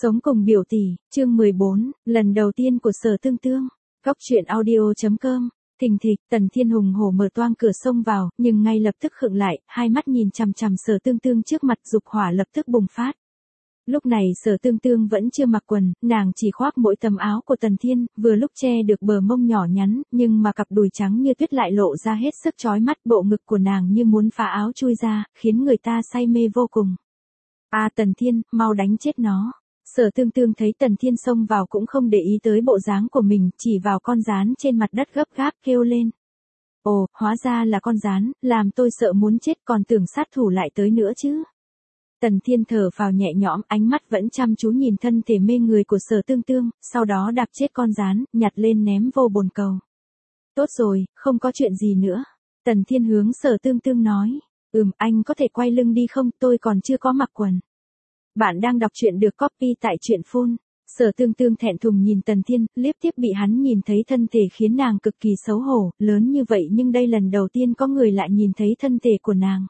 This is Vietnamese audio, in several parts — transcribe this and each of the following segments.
Sống cùng biểu tỷ, chương 14, lần đầu tiên của Sở Tương Tương. Góc truyện audio.com. Thình thịch, Tần Thiên hùng hổ mở toang cửa xông vào, nhưng ngay lập tức khựng lại, hai mắt nhìn chằm chằm Sở Tương Tương trước mặt, dục hỏa lập tức bùng phát. Lúc này Sở Tương Tương vẫn chưa mặc quần, nàng chỉ khoác mỗi tấm áo của Tần Thiên, vừa lúc che được bờ mông nhỏ nhắn, nhưng mà cặp đùi trắng như tuyết lại lộ ra hết sức chói mắt, bộ ngực của nàng như muốn phá áo chui ra, khiến người ta say mê vô cùng. A Tần Thiên, mau đánh chết nó. Sở Tương Tương thấy Tần Thiên xông vào cũng không để ý tới bộ dáng của mình, chỉ vào con gián trên mặt đất gấp gáp kêu lên. Ồ, hóa ra là con gián, làm tôi sợ muốn chết, còn tưởng sát thủ lại tới nữa chứ. Tần Thiên thở phào nhẹ nhõm, ánh mắt vẫn chăm chú nhìn thân thể mê người của Sở Tương Tương, sau đó đạp chết con gián, nhặt lên ném vô bồn cầu. Tốt rồi, không có chuyện gì nữa. Tần Thiên hướng Sở Tương Tương nói. Anh có thể quay lưng đi không, tôi còn chưa có mặc quần. Bạn đang đọc truyện được copy tại truyện phone. Sở Tương Tương thẹn thùng nhìn Tần Thiên, liếc tiếp bị hắn nhìn thấy thân thể khiến nàng cực kỳ xấu hổ, lớn như vậy nhưng đây lần đầu tiên có người lại nhìn thấy thân thể của nàng.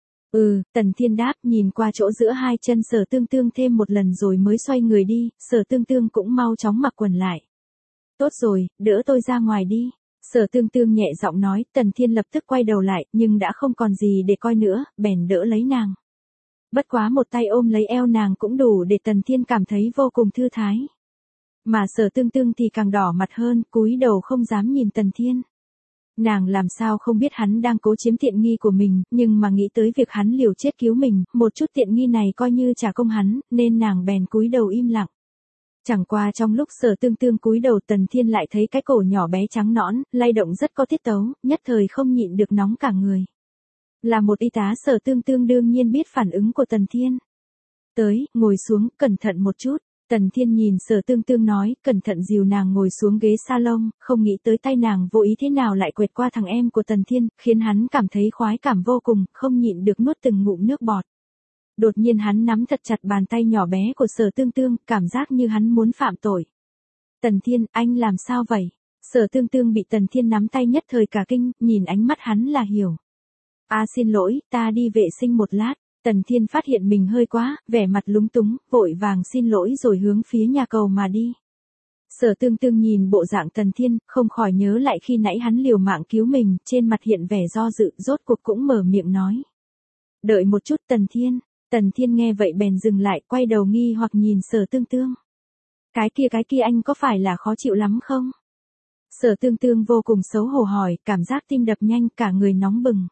Tần Thiên đáp, nhìn qua chỗ giữa hai chân Sở Tương Tương thêm một lần rồi mới xoay người đi, Sở Tương Tương cũng mau chóng mặc quần lại. Tốt rồi, đỡ tôi ra ngoài đi. Sở Tương Tương nhẹ giọng nói, Tần Thiên lập tức quay đầu lại, nhưng đã không còn gì để coi nữa, bèn đỡ lấy nàng. Bất quá một tay ôm lấy eo nàng cũng đủ để Tần Thiên cảm thấy vô cùng thư thái. Mà Sở Tương Tương thì càng đỏ mặt hơn, cúi đầu không dám nhìn Tần Thiên. Nàng làm sao không biết hắn đang cố chiếm tiện nghi của mình, nhưng mà nghĩ tới việc hắn liều chết cứu mình, một chút tiện nghi này coi như trả công hắn, nên nàng bèn cúi đầu im lặng. Chẳng qua trong lúc Sở Tương Tương cúi đầu, Tần Thiên lại thấy cái cổ nhỏ bé trắng nõn, lay động rất có tiết tấu, nhất thời không nhịn được nóng cả người. Là một y tá, Sở Tương Tương đương nhiên biết phản ứng của Tần Thiên. Tới, ngồi xuống, cẩn thận một chút. Tần Thiên nhìn Sở Tương Tương nói, cẩn thận dìu nàng ngồi xuống ghế salon, không nghĩ tới tay nàng vô ý thế nào lại quẹt qua thằng em của Tần Thiên, khiến hắn cảm thấy khoái cảm vô cùng, không nhịn được nuốt từng ngụm nước bọt. Đột nhiên hắn nắm thật chặt bàn tay nhỏ bé của Sở Tương Tương, cảm giác như hắn muốn phạm tội. Tần Thiên, anh làm sao vậy? Sở Tương Tương bị Tần Thiên nắm tay nhất thời cả kinh, nhìn ánh mắt hắn là hiểu. Xin lỗi, ta đi vệ sinh một lát. Tần Thiên phát hiện mình hơi quá, vẻ mặt lúng túng, vội vàng xin lỗi rồi hướng phía nhà cầu mà đi. Sở Tương Tương nhìn bộ dạng Tần Thiên, không khỏi nhớ lại khi nãy hắn liều mạng cứu mình, trên mặt hiện vẻ do dự, rốt cuộc cũng mở miệng nói. Đợi một chút Tần Thiên. Tần Thiên nghe vậy bèn dừng lại, quay đầu nghi hoặc nhìn Sở Tương Tương. Cái kia anh có phải là khó chịu lắm không? Sở Tương Tương vô cùng xấu hổ hỏi, cảm giác tim đập nhanh, cả người nóng bừng.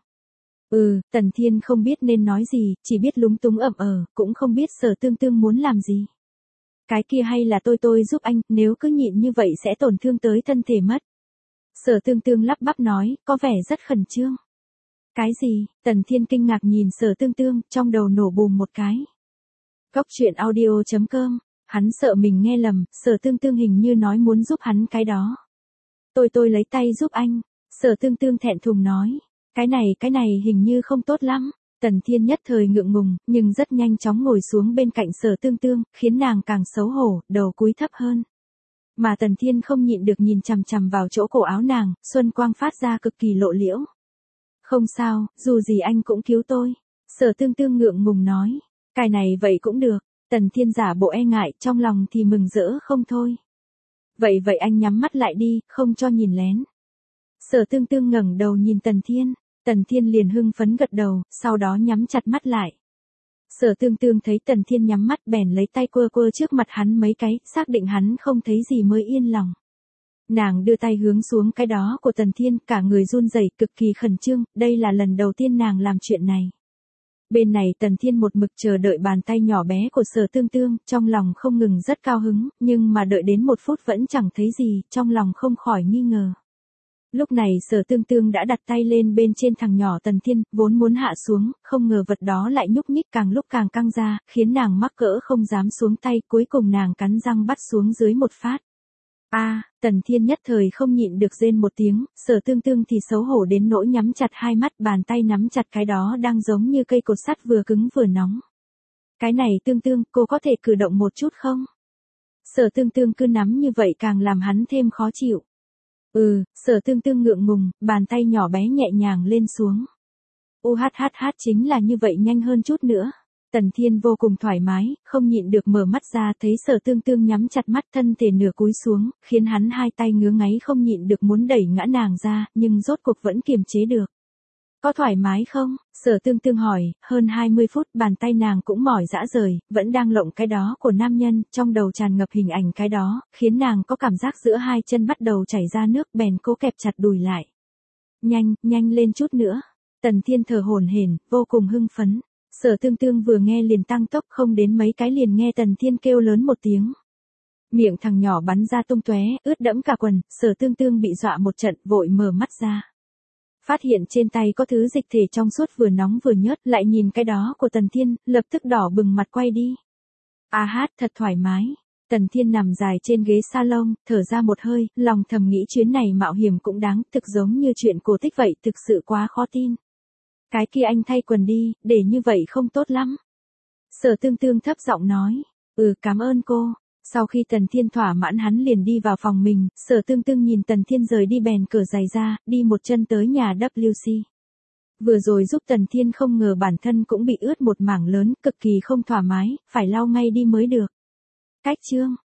Tần Thiên không biết nên nói gì, chỉ biết lúng túng cũng không biết Sở Tương Tương muốn làm gì. Cái kia hay là tôi giúp anh, nếu cứ nhịn như vậy sẽ tổn thương tới thân thể mất. Sở Tương Tương lắp bắp nói, có vẻ rất khẩn trương. Cái gì? Tần Thiên kinh ngạc nhìn Sở Tương Tương, trong đầu nổ bùm một cái. Góc truyện audio.com, hắn sợ mình nghe lầm, Sở Tương Tương hình như nói muốn giúp hắn cái đó. Tôi lấy tay giúp anh, Sở Tương Tương thẹn thùng nói. Cái này hình như không tốt lắm. Tần Thiên nhất thời ngượng ngùng, nhưng rất nhanh chóng ngồi xuống bên cạnh Sở Tương Tương, khiến nàng càng xấu hổ, đầu cúi thấp hơn. Mà Tần Thiên không nhịn được nhìn chằm chằm vào chỗ cổ áo nàng, xuân quang phát ra cực kỳ lộ liễu. Không sao, dù gì anh cũng cứu tôi. Sở Tương Tương ngượng ngùng nói. Cái này vậy cũng được. Tần Thiên giả bộ e ngại, trong lòng thì mừng rỡ không thôi. Vậy anh nhắm mắt lại đi, không cho nhìn lén. Sở Tương Tương ngẩng đầu nhìn Tần Thiên. Tần Thiên liền hưng phấn gật đầu, sau đó nhắm chặt mắt lại. Sở Tương Tương thấy Tần Thiên nhắm mắt bèn lấy tay quơ trước mặt hắn mấy cái, xác định hắn không thấy gì mới yên lòng. Nàng đưa tay hướng xuống cái đó của Tần Thiên, cả người run rẩy, cực kỳ khẩn trương, đây là lần đầu tiên nàng làm chuyện này. Bên này Tần Thiên một mực chờ đợi bàn tay nhỏ bé của Sở Tương Tương, trong lòng không ngừng rất cao hứng, nhưng mà đợi đến 1 phút vẫn chẳng thấy gì, trong lòng không khỏi nghi ngờ. Lúc này Sở Tương Tương đã đặt tay lên bên trên thằng nhỏ Tần Thiên, vốn muốn hạ xuống, không ngờ vật đó lại nhúc nhích càng lúc càng căng ra, khiến nàng mắc cỡ không dám xuống tay, cuối cùng nàng cắn răng bắt xuống dưới một phát. Tần Thiên nhất thời không nhịn được rên một tiếng, Sở Tương Tương thì xấu hổ đến nỗi nhắm chặt hai mắt, bàn tay nắm chặt cái đó đang giống như cây cột sắt vừa cứng vừa nóng. Cái này Tương Tương, cô có thể cử động một chút không? Sở Tương Tương cứ nắm như vậy càng làm hắn thêm khó chịu. Sở Tương Tương ngượng ngùng, bàn tay nhỏ bé nhẹ nhàng lên xuống. Chính là như vậy, nhanh hơn chút nữa. Tần Thiên vô cùng thoải mái, không nhịn được mở mắt ra thấy Sở Tương Tương nhắm chặt mắt thân thể nửa cúi xuống, khiến hắn hai tay ngứa ngáy không nhịn được muốn đẩy ngã nàng ra, nhưng rốt cuộc vẫn kiềm chế được. Có thoải mái không? Sở Tương Tương hỏi, hơn 20 phút bàn tay nàng cũng mỏi rã rời, vẫn đang lộng cái đó của nam nhân, trong đầu tràn ngập hình ảnh cái đó, khiến nàng có cảm giác giữa hai chân bắt đầu chảy ra nước bèn cố kẹp chặt đùi lại. Nhanh, nhanh lên chút nữa. Tần Thiên thở hổn hển, vô cùng hưng phấn. Sở Tương Tương vừa nghe liền tăng tốc, không đến mấy cái liền nghe Tần Thiên kêu lớn một tiếng. Miệng thằng nhỏ bắn ra tung tóe, ướt đẫm cả quần, Sở Tương Tương bị dọa một trận, vội mở mắt ra. Phát hiện trên tay có thứ dịch thể trong suốt vừa nóng vừa nhớt, lại nhìn cái đó của Tần Thiên, lập tức đỏ bừng mặt quay đi. A hát, thật thoải mái. Tần Thiên nằm dài trên ghế salon, thở ra một hơi, lòng thầm nghĩ chuyến này mạo hiểm cũng đáng, thực giống như chuyện cổ tích vậy, thực sự quá khó tin. Cái kia anh thay quần đi, để như vậy không tốt lắm. Sở Tương Tương thấp giọng nói, cảm ơn cô. Sau khi Tần Thiên thỏa mãn hắn liền đi vào phòng mình, Sở Tương Tương nhìn Tần Thiên rời đi bèn cởi giày ra, đi một chân tới nhà WC. Vừa rồi giúp Tần Thiên không ngờ bản thân cũng bị ướt một mảng lớn, cực kỳ không thoải mái, phải lau ngay đi mới được. Cách chương